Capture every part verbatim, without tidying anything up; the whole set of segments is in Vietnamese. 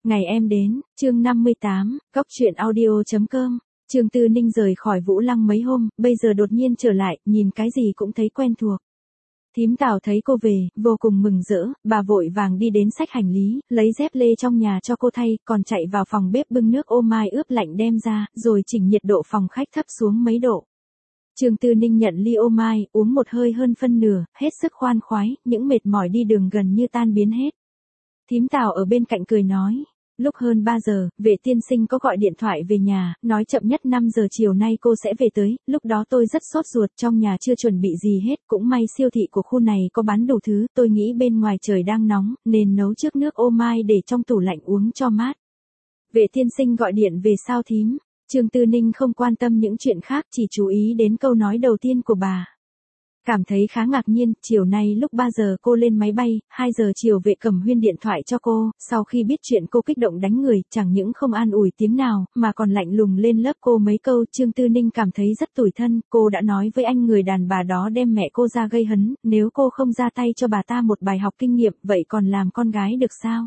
Ngày em đến, chương năm mươi tám, Cóc truyện audio chấm com. Trương Tư Ninh rời khỏi Vũ Lăng mấy hôm, bây giờ đột nhiên trở lại, nhìn cái gì cũng thấy quen thuộc. Thím Tào thấy cô về, vô cùng mừng rỡ, bà vội vàng đi đến xách hành lý, lấy dép lê trong nhà cho cô thay, còn chạy vào phòng bếp bưng nước ô mai ướp lạnh đem ra, rồi chỉnh nhiệt độ phòng khách thấp xuống mấy độ. Trương Tư Ninh nhận ly ô mai, uống một hơi hơn phân nửa, hết sức khoan khoái, những mệt mỏi đi đường gần như tan biến hết. Thím Tào ở bên cạnh cười nói. Lúc hơn ba giờ, vệ tiên sinh có gọi điện thoại về nhà, nói chậm nhất năm giờ chiều nay cô sẽ về tới, lúc đó tôi rất sốt ruột, trong nhà chưa chuẩn bị gì hết, cũng may siêu thị của khu này có bán đủ thứ, tôi nghĩ bên ngoài trời đang nóng, nên nấu trước nước ô mai để trong tủ lạnh uống cho mát. Vệ tiên sinh gọi điện về sao thím? Trương Tư Ninh không quan tâm những chuyện khác, chỉ chú ý đến câu nói đầu tiên của bà. Cảm thấy khá ngạc nhiên, chiều nay lúc ba giờ cô lên máy bay, hai giờ chiều vệ Cẩm Huyên điện thoại cho cô, sau khi biết chuyện cô kích động đánh người, chẳng những không an ủi tiếng nào, mà còn lạnh lùng lên lớp cô mấy câu. Trương Tư Ninh cảm thấy rất tủi thân, cô đã nói với anh người đàn bà đó đem mẹ cô ra gây hấn, nếu cô không ra tay cho bà ta một bài học kinh nghiệm, vậy còn làm con gái được sao?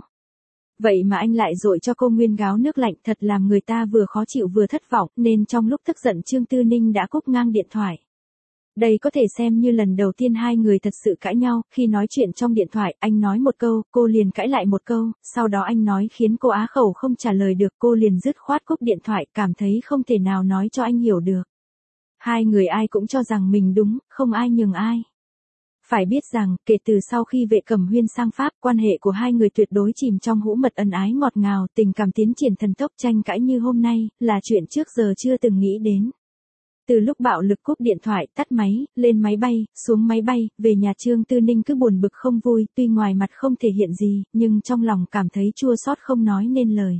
Vậy mà anh lại dội cho cô nguyên gáo nước lạnh, thật làm người ta vừa khó chịu vừa thất vọng, nên trong lúc tức giận Trương Tư Ninh đã cúp ngang điện thoại. Đây có thể xem như lần đầu tiên hai người thật sự cãi nhau, khi nói chuyện trong điện thoại, anh nói một câu, cô liền cãi lại một câu, sau đó anh nói khiến cô á khẩu không trả lời được, cô liền dứt khoát cúp điện thoại, cảm thấy không thể nào nói cho anh hiểu được. Hai người ai cũng cho rằng mình đúng, không ai nhường ai. Phải biết rằng, kể từ sau khi vệ Cẩm Huyên sang Pháp, quan hệ của hai người tuyệt đối chìm trong hũ mật ân ái ngọt ngào, tình cảm tiến triển thần tốc, tranh cãi như hôm nay, là chuyện trước giờ chưa từng nghĩ đến. Từ lúc bạo lực cúp điện thoại, tắt máy, lên máy bay, xuống máy bay, về nhà Trương Tư Ninh cứ buồn bực không vui, tuy ngoài mặt không thể hiện gì, nhưng trong lòng cảm thấy chua xót không nói nên lời.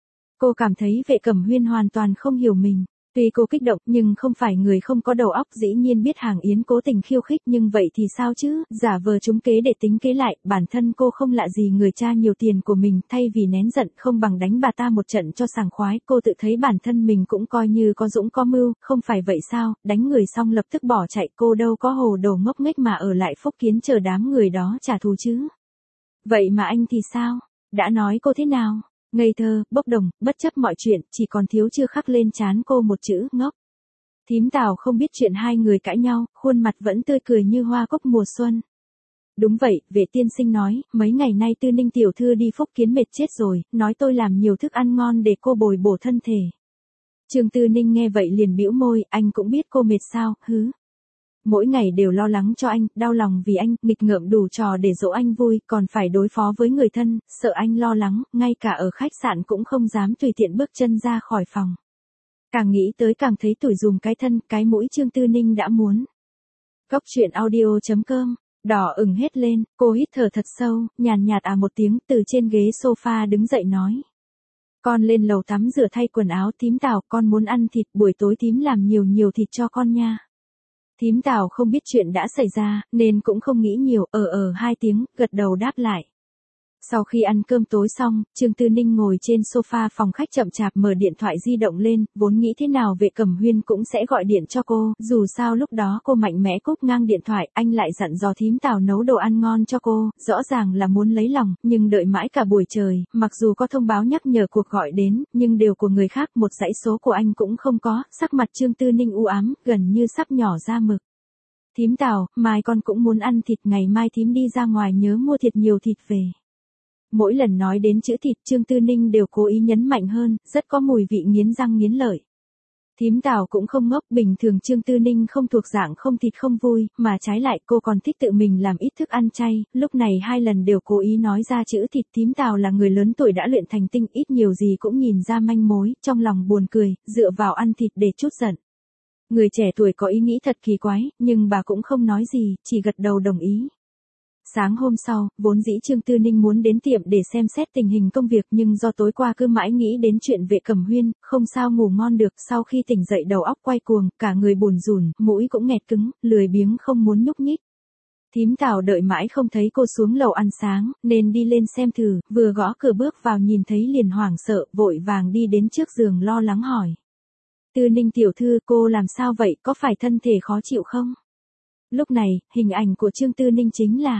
Cô cảm thấy vệ Cẩm Huyên hoàn toàn không hiểu mình. Tuy cô kích động, nhưng không phải người không có đầu óc, dĩ nhiên biết Hàng Yến cố tình khiêu khích, nhưng vậy thì sao chứ, giả vờ trúng kế để tính kế lại, bản thân cô không lạ gì người cha nhiều tiền của mình, thay vì nén giận không bằng đánh bà ta một trận cho sảng khoái, cô tự thấy bản thân mình cũng coi như có dũng có mưu, không phải vậy sao, đánh người xong lập tức bỏ chạy, cô đâu có hồ đồ ngốc nghếch mà ở lại Phúc Kiến chờ đám người đó trả thù chứ. Vậy mà anh thì sao, đã nói cô thế nào? Ngây thơ, bốc đồng, bất chấp mọi chuyện, chỉ còn thiếu chưa khắc lên trán cô một chữ, ngốc. Thím Tào không biết chuyện hai người cãi nhau, khuôn mặt vẫn tươi cười như hoa cúc mùa xuân. Đúng vậy, vệ tiên sinh nói, mấy ngày nay Tư Ninh tiểu thư đi Phúc Kiến mệt chết rồi, nói tôi làm nhiều thức ăn ngon để cô bồi bổ thân thể. Trương Tư Ninh nghe vậy liền bĩu môi, anh cũng biết cô mệt sao, hứ. Mỗi ngày đều lo lắng cho anh, đau lòng vì anh, nghịch ngợm đủ trò để dỗ anh vui, còn phải đối phó với người thân, sợ anh lo lắng, ngay cả ở khách sạn cũng không dám tùy tiện bước chân ra khỏi phòng. Càng nghĩ tới càng thấy tủi dùm cái thân, cái mũi Trương Tư Ninh đã muốn. Cóc truyện audio chấm com, đỏ ửng hết lên, cô hít thở thật sâu, nhàn nhạt à một tiếng, từ trên ghế sofa đứng dậy nói. Con lên lầu tắm rửa thay quần áo, thím Tào, con muốn ăn thịt, buổi tối thím làm nhiều nhiều thịt cho con nha. Thím Tào không biết chuyện đã xảy ra, nên cũng không nghĩ nhiều, ờ ờ hai tiếng, gật đầu đáp lại. Sau khi ăn cơm tối xong, Trương Tư Ninh ngồi trên sofa phòng khách chậm chạp mở điện thoại di động lên, vốn nghĩ thế nào vệ Cẩm Huyên cũng sẽ gọi điện cho cô, dù sao lúc đó cô mạnh mẽ cúp ngang điện thoại, anh lại dặn dò thím Tào nấu đồ ăn ngon cho cô, rõ ràng là muốn lấy lòng, nhưng đợi mãi cả buổi trời, mặc dù có thông báo nhắc nhở cuộc gọi đến, nhưng đều của người khác, một dãy số của anh cũng không có, sắc mặt Trương Tư Ninh u ám, gần như sắp nhỏ ra mực. Thím Tào, mai con cũng muốn ăn thịt, ngày mai thím đi ra ngoài nhớ mua thiệt nhiều thịt về. Mỗi lần nói đến chữ thịt, Trương Tư Ninh đều cố ý nhấn mạnh hơn, rất có mùi vị nghiến răng nghiến lợi. Thím Tào cũng không ngốc, bình thường Trương Tư Ninh không thuộc dạng không thịt không vui, mà trái lại cô còn thích tự mình làm ít thức ăn chay, lúc này hai lần đều cố ý nói ra chữ thịt. Thím Tào là người lớn tuổi đã luyện thành tinh, ít nhiều gì cũng nhìn ra manh mối, trong lòng buồn cười, dựa vào ăn thịt để trút giận. Người trẻ tuổi có ý nghĩ thật kỳ quái, nhưng bà cũng không nói gì, chỉ gật đầu đồng ý. Sáng hôm sau, vốn dĩ Trương Tư Ninh muốn đến tiệm để xem xét tình hình công việc, nhưng do tối qua cứ mãi nghĩ đến chuyện vệ Cẩm Huyên, không sao ngủ ngon được, sau khi tỉnh dậy đầu óc quay cuồng, cả người buồn rùn, mũi cũng nghẹt cứng, lười biếng không muốn nhúc nhích. Thím Tào đợi mãi không thấy cô xuống lầu ăn sáng, nên đi lên xem thử, vừa gõ cửa bước vào nhìn thấy liền hoảng sợ, vội vàng đi đến trước giường lo lắng hỏi. Tư Ninh tiểu thư, cô làm sao vậy, có phải thân thể khó chịu không? Lúc này, hình ảnh của Trương Tư Ninh chính là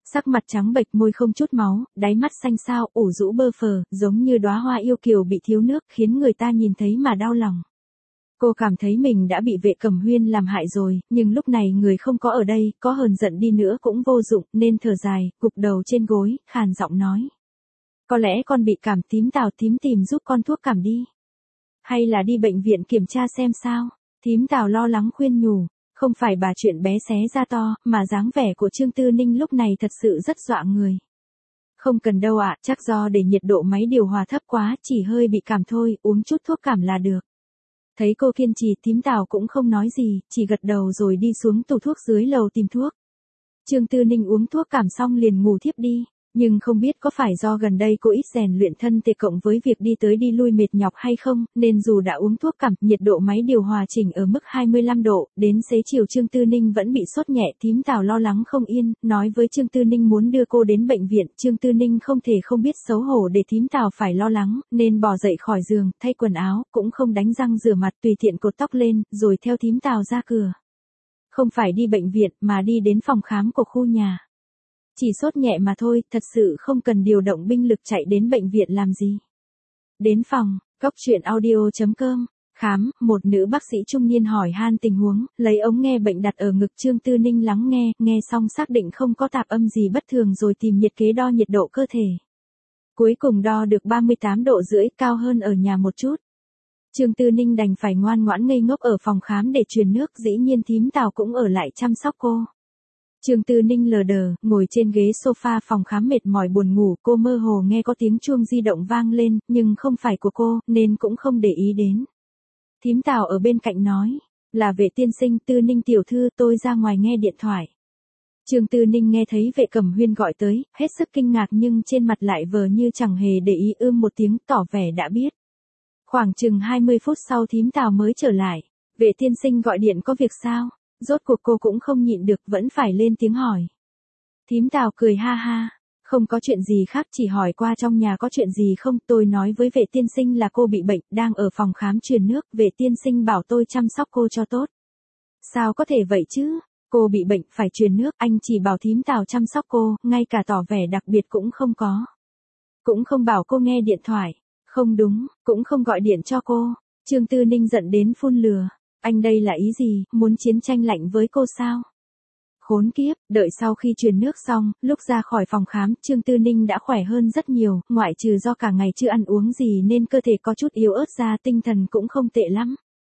Sắc mặt trắng bệch, môi không chút máu, đáy mắt xanh xao, ủ rũ bơ phờ, giống như đóa hoa yêu kiều bị thiếu nước, khiến người ta nhìn thấy mà đau lòng. Cô cảm thấy mình đã bị Vệ Cẩm Huyên làm hại rồi, nhưng lúc này người không có ở đây, có hờn giận đi nữa cũng vô dụng, nên thở dài, gục đầu trên gối, khàn giọng nói. Có lẽ con bị cảm, thím Tào, thím tìm giúp con thuốc cảm đi. Hay là đi bệnh viện kiểm tra xem sao? Thím Tào lo lắng khuyên nhủ. Không phải bà chuyện bé xé ra to, mà dáng vẻ của Trương Tư Ninh lúc này thật sự rất dọa người. Không cần đâu ạ, chắc do để nhiệt độ máy điều hòa thấp quá, chỉ hơi bị cảm thôi, uống chút thuốc cảm là được. Thấy cô kiên trì, thím Tào cũng không nói gì, chỉ gật đầu rồi đi xuống tủ thuốc dưới lầu tìm thuốc. Trương Tư Ninh uống thuốc cảm xong liền ngủ thiếp đi. Nhưng không biết có phải do gần đây cô ít rèn luyện thân thể cộng với việc đi tới đi lui mệt nhọc hay không, nên dù đã uống thuốc cảm, nhiệt độ máy điều hòa chỉnh ở mức hai mươi lăm độ, đến xế chiều Trương Tư Ninh vẫn bị sốt nhẹ. Thím Tào lo lắng không yên, nói với Trương Tư Ninh muốn đưa cô đến bệnh viện. Trương Tư Ninh không thể không biết xấu hổ để thím Tào phải lo lắng, nên bỏ dậy khỏi giường, thay quần áo, cũng không đánh răng rửa mặt, tùy tiện cột tóc lên, rồi theo thím Tào ra cửa. Không phải đi bệnh viện, mà đi đến phòng khám của khu nhà. Chỉ sốt nhẹ mà thôi, thật sự không cần điều động binh lực chạy đến bệnh viện làm gì. Đến phòng, Cóc Truyện Audio chấm com, khám, một nữ bác sĩ trung niên hỏi han tình huống, lấy ống nghe bệnh đặt ở ngực. Trương Tư Ninh lắng nghe, nghe xong xác định không có tạp âm gì bất thường rồi tìm nhiệt kế đo nhiệt độ cơ thể. Cuối cùng đo được ba mươi tám độ rưỡi, cao hơn ở nhà một chút. Trương Tư Ninh đành phải ngoan ngoãn ngây ngốc ở phòng khám để truyền nước, dĩ nhiên thím Tào cũng ở lại chăm sóc cô. Trương Tư Ninh lờ đờ, ngồi trên ghế sofa phòng khám mệt mỏi buồn ngủ, cô mơ hồ nghe có tiếng chuông di động vang lên, nhưng không phải của cô, nên cũng không để ý đến. Thím Tào ở bên cạnh nói, là Vệ tiên sinh. Tư Ninh tiểu thư, tôi ra ngoài nghe điện thoại. Trương Tư Ninh nghe thấy Vệ Cẩm Huyên gọi tới, hết sức kinh ngạc nhưng trên mặt lại vờ như chẳng hề để ý, ưm một tiếng tỏ vẻ đã biết. Khoảng chừng hai mươi phút sau thím Tào mới trở lại. Vệ tiên sinh gọi điện có việc sao? Rốt cuộc cô cũng không nhịn được, vẫn phải lên tiếng hỏi. Thím Tào cười ha ha, không có chuyện gì khác, chỉ hỏi qua trong nhà có chuyện gì không. Tôi nói với Vệ tiên sinh là cô bị bệnh, đang ở phòng khám truyền nước, Vệ tiên sinh bảo tôi chăm sóc cô cho tốt. Sao có thể vậy chứ? Cô bị bệnh, phải truyền nước, anh chỉ bảo thím Tào chăm sóc cô, ngay cả tỏ vẻ đặc biệt cũng không có. Cũng không bảo cô nghe điện thoại. Không đúng, cũng không gọi điện cho cô. Trương Tư Ninh giận đến phun lừa. Anh đây là ý gì, muốn chiến tranh lạnh với cô sao? Khốn kiếp, đợi sau khi truyền nước xong, lúc ra khỏi phòng khám, Trương Tư Ninh đã khỏe hơn rất nhiều, ngoại trừ do cả ngày chưa ăn uống gì nên cơ thể có chút yếu ớt ra, tinh thần cũng không tệ lắm.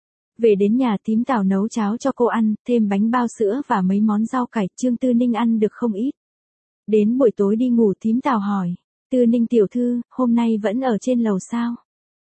Về đến nhà, thím Tào nấu cháo cho cô ăn, thêm bánh bao sữa và mấy món rau cải, Trương Tư Ninh ăn được không ít. Đến buổi tối đi ngủ, thím Tào hỏi, Tư Ninh tiểu thư, hôm nay vẫn ở trên lầu sao?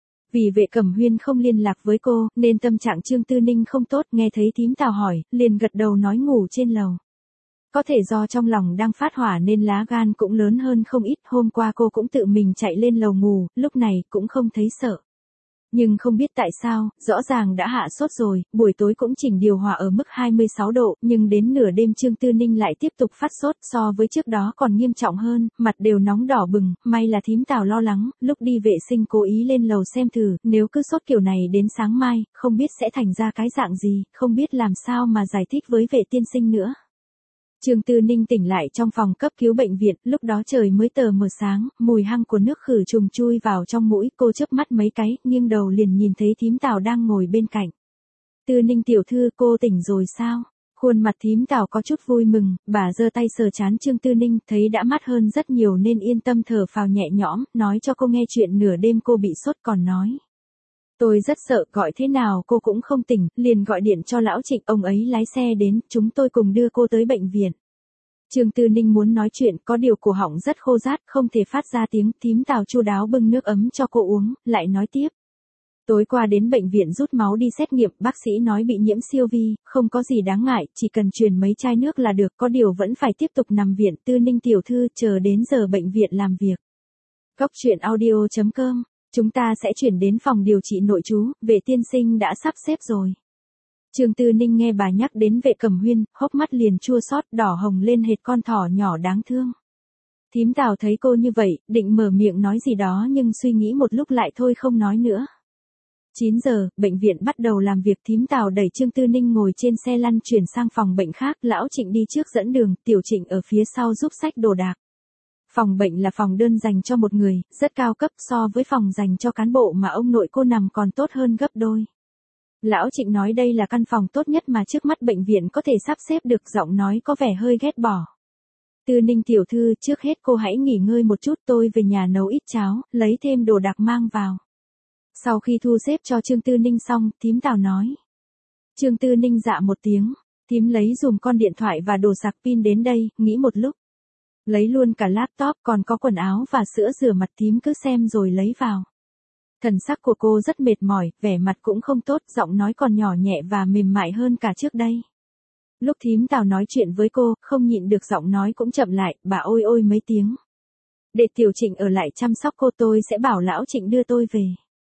Vì Vệ Cẩm Huyên không liên lạc với cô, nên tâm trạng Trương Tư Ninh không tốt, nghe thấy thím Tào hỏi, liền gật đầu nói ngủ trên lầu. Có thể do trong lòng đang phát hỏa nên lá gan cũng lớn hơn không ít, hôm qua cô cũng tự mình chạy lên lầu ngủ, lúc này cũng không thấy sợ. Nhưng không biết tại sao, rõ ràng đã hạ sốt rồi, buổi tối cũng chỉnh điều hòa ở mức hai mươi sáu độ, nhưng đến nửa đêm Trương Tư Ninh lại tiếp tục phát sốt, so với trước đó còn nghiêm trọng hơn, mặt đều nóng đỏ bừng, may là thím Tào lo lắng, lúc đi vệ sinh cố ý lên lầu xem thử, nếu cứ sốt kiểu này đến sáng mai, không biết sẽ thành ra cái dạng gì, không biết làm sao mà giải thích với Vệ tiên sinh nữa. Trương Tư Ninh tỉnh lại trong phòng cấp cứu bệnh viện, lúc đó trời mới tờ mờ sáng, mùi hăng của nước khử trùng chui vào trong mũi, cô chớp mắt mấy cái, nghiêng đầu liền nhìn thấy thím Tào đang ngồi bên cạnh. Tư Ninh tiểu thư, cô tỉnh rồi sao? Khuôn mặt thím Tào có chút vui mừng, bà giơ tay sờ trán Trương Tư Ninh, thấy đã mát hơn rất nhiều nên yên tâm thở phào nhẹ nhõm, nói cho cô nghe chuyện nửa đêm cô bị sốt, còn nói. Tôi rất sợ, gọi thế nào cô cũng không tỉnh, liền gọi điện cho lão Trịnh, ông ấy lái xe đến, chúng tôi cùng đưa cô tới bệnh viện. Trương Tư Ninh muốn nói chuyện, có điều cổ họng rất khô rát, không thể phát ra tiếng, thím Tào chu đáo bưng nước ấm cho cô uống, lại nói tiếp. Tối qua đến bệnh viện rút máu đi xét nghiệm, bác sĩ nói bị nhiễm siêu vi, không có gì đáng ngại, chỉ cần truyền mấy chai nước là được, có điều vẫn phải tiếp tục nằm viện. Tư Ninh tiểu thư, chờ đến giờ bệnh viện làm việc. Cóc Truyện Audio chấm com, chúng ta sẽ chuyển đến phòng điều trị nội trú, Vệ tiên sinh đã sắp xếp rồi. Trương Tư Ninh nghe bà nhắc đến Vệ Cẩm Huyên, hốc mắt liền chua xót, đỏ hồng lên hệt con thỏ nhỏ đáng thương. Thím Tào thấy cô như vậy, định mở miệng nói gì đó nhưng suy nghĩ một lúc lại thôi không nói nữa. chín giờ, bệnh viện bắt đầu làm việc, thím Tào đẩy Trương Tư Ninh ngồi trên xe lăn chuyển sang phòng bệnh khác, lão Trịnh đi trước dẫn đường, Tiểu Trịnh ở phía sau giúp xách đồ đạc. Phòng bệnh là phòng đơn dành cho một người, rất cao cấp, so với phòng dành cho cán bộ mà ông nội cô nằm còn tốt hơn gấp đôi. Lão Trịnh nói đây là căn phòng tốt nhất mà trước mắt bệnh viện có thể sắp xếp được, giọng nói có vẻ hơi ghét bỏ. Tư Ninh tiểu thư, trước hết cô hãy nghỉ ngơi một chút, tôi về nhà nấu ít cháo, lấy thêm đồ đạc mang vào. Sau khi thu xếp cho Trương Tư Ninh xong, thím Tào nói. Trương Tư Ninh dạ một tiếng, thím lấy dùm con điện thoại và đồ sạc pin đến đây, nghĩ một lúc. Lấy luôn cả laptop, còn có quần áo và sữa rửa mặt, thím cứ xem rồi lấy vào. Thần sắc của cô rất mệt mỏi, vẻ mặt cũng không tốt, giọng nói còn nhỏ nhẹ và mềm mại hơn cả trước đây. Lúc thím Tào nói chuyện với cô, không nhịn được giọng nói cũng chậm lại, bà ôi ôi mấy tiếng. Để Tiểu Trịnh ở lại chăm sóc cô, tôi sẽ bảo lão Trịnh đưa tôi về.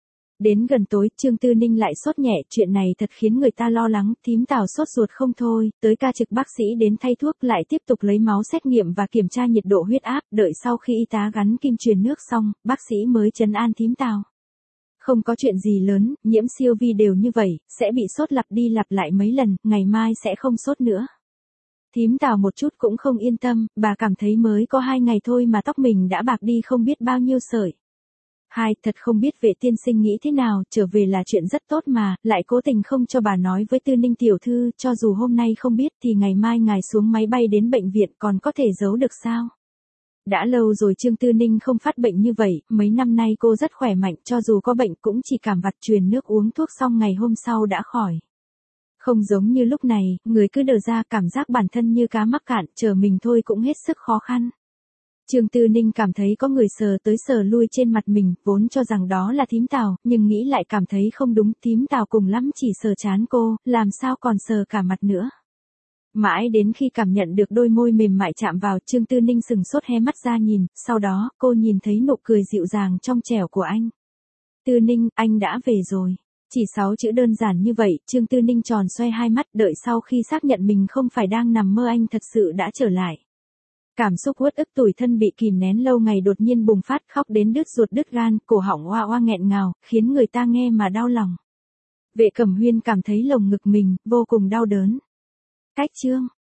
Đến gần tối, Trương Tư Ninh lại sốt nhẹ, chuyện này thật khiến người ta lo lắng, thím Tào sốt ruột không thôi, tới ca trực bác sĩ đến thay thuốc, lại tiếp tục lấy máu xét nghiệm và kiểm tra nhiệt độ huyết áp, đợi sau khi y tá gắn kim truyền nước xong, bác sĩ mới trấn an thím Tào. Không có chuyện gì lớn, nhiễm siêu vi đều như vậy, sẽ bị sốt lặp đi lặp lại mấy lần, ngày mai sẽ không sốt nữa. Thím Tào một chút cũng không yên tâm, bà cảm thấy mới có hai ngày thôi mà tóc mình đã bạc đi không biết bao nhiêu sợi. Hai, thật không biết Vệ tiên sinh nghĩ thế nào, trở về là chuyện rất tốt mà, lại cố tình không cho bà nói với Tư Ninh tiểu thư, cho dù hôm nay không biết thì ngày mai ngài xuống máy bay đến bệnh viện còn có thể giấu được sao? Đã lâu rồi Trương Tư Ninh không phát bệnh như vậy, mấy năm nay cô rất khỏe mạnh, cho dù có bệnh cũng chỉ cảm vặt truyền nước uống thuốc xong ngày hôm sau đã khỏi. Không giống như lúc này, người cứ đờ ra, cảm giác bản thân như cá mắc cạn, chờ mình thôi cũng hết sức khó khăn. Trương Tư Ninh cảm thấy có người sờ tới sờ lui trên mặt mình, vốn cho rằng đó là thím Tào, nhưng nghĩ lại cảm thấy không đúng, thím Tào cùng lắm chỉ sờ trán cô, làm sao còn sờ cả mặt nữa. Mãi đến khi cảm nhận được đôi môi mềm mại chạm vào, Trương Tư Ninh sừng sốt hé mắt ra nhìn, sau đó, cô nhìn thấy nụ cười dịu dàng trong trẻo của anh. Tư Ninh, anh đã về rồi. Chỉ sáu chữ đơn giản như vậy, Trương Tư Ninh tròn xoay hai mắt, đợi sau khi xác nhận mình không phải đang nằm mơ, anh thật sự đã trở lại. Cảm xúc uất ức tủi thân bị kìm nén lâu ngày đột nhiên bùng phát, khóc đến đứt ruột đứt gan, cổ họng oa oa nghẹn ngào, khiến người ta nghe mà đau lòng. Vệ Cẩm Huyên cảm thấy lồng ngực mình vô cùng đau đớn. Cách chương